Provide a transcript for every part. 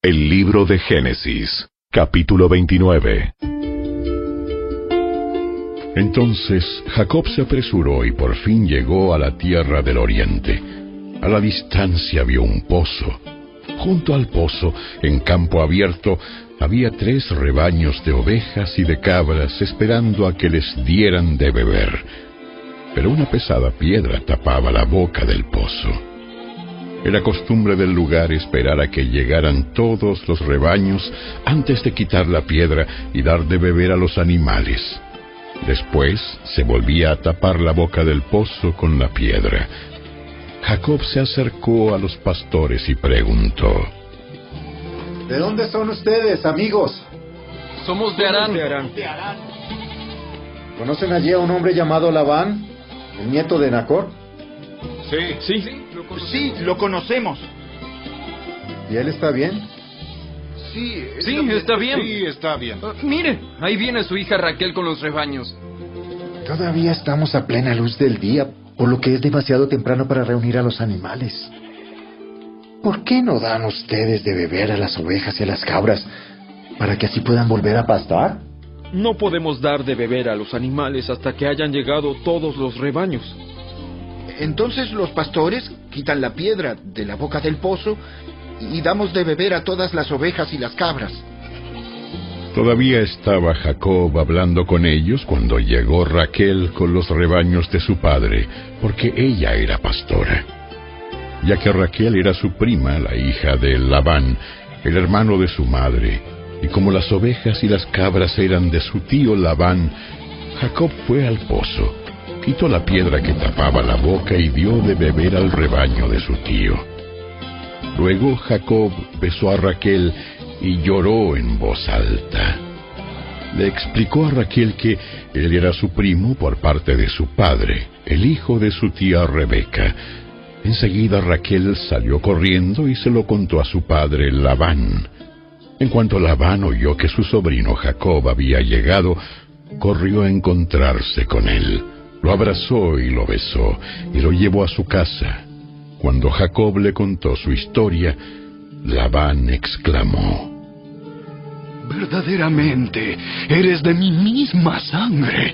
El libro de Génesis, capítulo 29. Entonces Jacob se apresuró y por fin llegó a la tierra del oriente. A la distancia vio un pozo. Junto al pozo, en campo abierto, había 3 rebaños de ovejas y de cabras esperando a que les dieran de beber. Pero una pesada piedra tapaba la boca del pozo. Era costumbre del lugar esperar a que llegaran todos los rebaños antes de quitar la piedra y dar de beber a los animales. Después se volvía a tapar la boca del pozo con la piedra. Jacob se acercó a los pastores y preguntó: ¿De dónde son ustedes, amigos? Somos de Harán. ¿Conocen allí a un hombre llamado Labán, el nieto de Nacor? Sí, lo conocemos. ¿Y él está bien? Sí, está bien. Sí, está bien. Mire, ahí viene su hija Raquel con los rebaños. Todavía estamos a plena luz del día, por lo que es demasiado temprano para reunir a los animales. ¿Por qué no dan ustedes de beber a las ovejas y a las cabras, para que así puedan volver a pastar? No podemos dar de beber a los animales hasta que hayan llegado todos los rebaños. Entonces los pastores quitan la piedra de la boca del pozo y damos de beber a todas las ovejas y las cabras. Todavía estaba Jacob hablando con ellos cuando llegó Raquel con los rebaños de su padre, porque ella era pastora. Ya que Raquel era su prima, la hija de Labán, el hermano de su madre, y como las ovejas y las cabras eran de su tío Labán, Jacob fue al pozo, quitó la piedra que tapaba la boca y dio de beber al rebaño de su tío. Luego Jacob besó a Raquel y lloró en voz alta. Le explicó a Raquel que él era su primo por parte de su padre, el hijo de su tía Rebeca. Enseguida Raquel salió corriendo y se lo contó a su padre Labán. En cuanto Labán oyó que su sobrino Jacob había llegado, corrió a encontrarse con él. Lo abrazó y lo besó, y lo llevó a su casa. Cuando Jacob le contó su historia, Labán exclamó: «Verdaderamente, eres de mi misma sangre».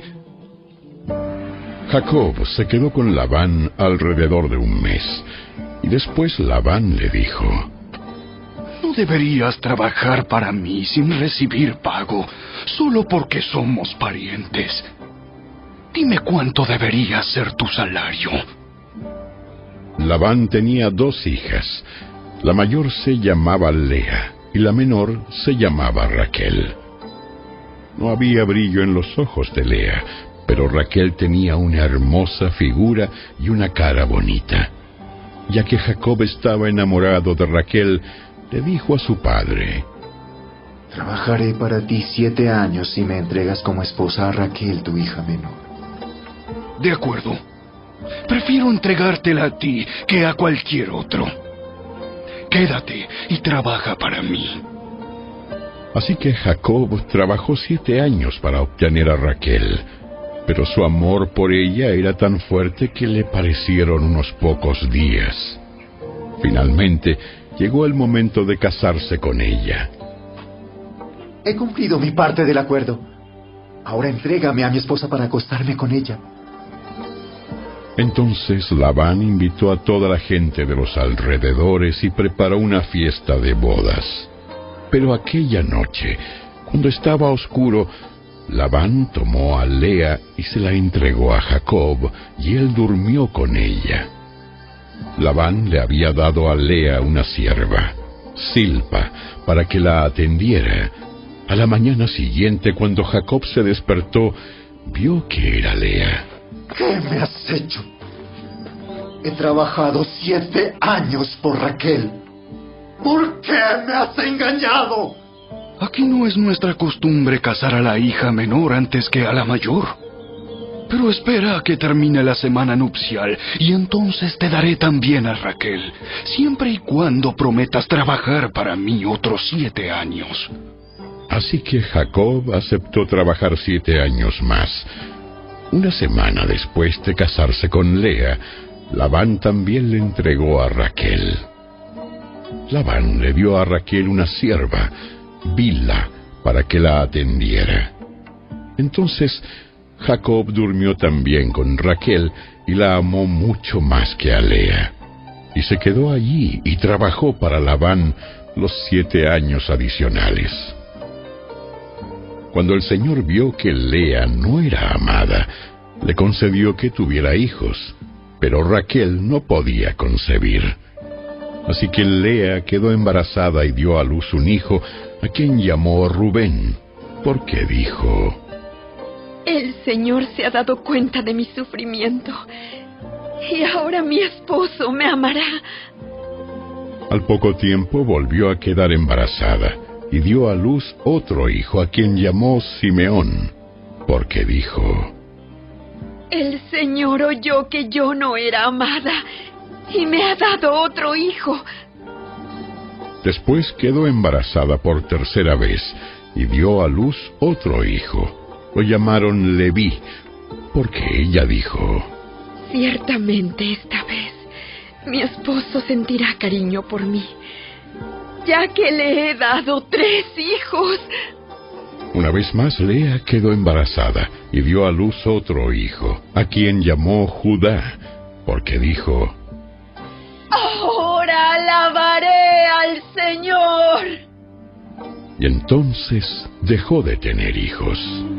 Jacob se quedó con Labán alrededor de un mes, y después Labán le dijo: «No deberías trabajar para mí sin recibir pago, solo porque somos parientes. Dime cuánto debería ser tu salario». Labán tenía 2 hijas. La mayor se llamaba Lea y la menor se llamaba Raquel. No había brillo en los ojos de Lea, pero Raquel tenía una hermosa figura y una cara bonita. Ya que Jacob estaba enamorado de Raquel, le dijo a su padre: «Trabajaré para ti 7 años si me entregas como esposa a Raquel, tu hija menor». «De acuerdo. Prefiero entregártela a ti que a cualquier otro. Quédate y trabaja para mí». Así que Jacob trabajó 7 años para obtener a Raquel, pero su amor por ella era tan fuerte que le parecieron unos pocos días. Finalmente, llegó el momento de casarse con ella. «He cumplido mi parte del acuerdo. Ahora entrégame a mi esposa para acostarme con ella». Entonces Labán invitó a toda la gente de los alrededores y preparó una fiesta de bodas. Pero aquella noche, cuando estaba oscuro, Labán tomó a Lea y se la entregó a Jacob, y él durmió con ella. Labán le había dado a Lea una sierva, Zilpa, para que la atendiera. A la mañana siguiente, cuando Jacob se despertó, vio que era Lea. ¿Qué me has hecho? He trabajado 7 años por Raquel. ¿Por qué me has engañado? Aquí no es nuestra costumbre casar a la hija menor antes que a la mayor. Pero espera a que termine la semana nupcial y entonces te daré también a Raquel, siempre y cuando prometas trabajar para mí otros 7 años. Así que Jacob aceptó trabajar 7 años más. Una semana después de casarse con Lea, Labán también le entregó a Raquel. Labán le dio a Raquel una sierva, Bilha, para que la atendiera. Entonces Jacob durmió también con Raquel y la amó mucho más que a Lea. Y se quedó allí y trabajó para Labán los 7 años adicionales. Cuando el Señor vio que Lea no era amada, le concedió que tuviera hijos, pero Raquel no podía concebir. Así que Lea quedó embarazada y dio a luz un hijo, a quien llamó Rubén, porque dijo: El Señor se ha dado cuenta de mi sufrimiento, y ahora mi esposo me amará. Al poco tiempo volvió a quedar embarazada, y dio a luz otro hijo, a quien llamó Simeón, porque dijo: El Señor oyó que yo no era amada, y me ha dado otro hijo. Después quedó embarazada por 3ª vez, y dio a luz otro hijo. Lo llamaron Leví, porque ella dijo: Ciertamente esta vez mi esposo sentirá cariño por mí, ya que le he dado 3 hijos. Una vez más Lea quedó embarazada y dio a luz otro hijo, a quien llamó Judá, porque dijo: Ahora alabaré al Señor. Y entonces dejó de tener hijos.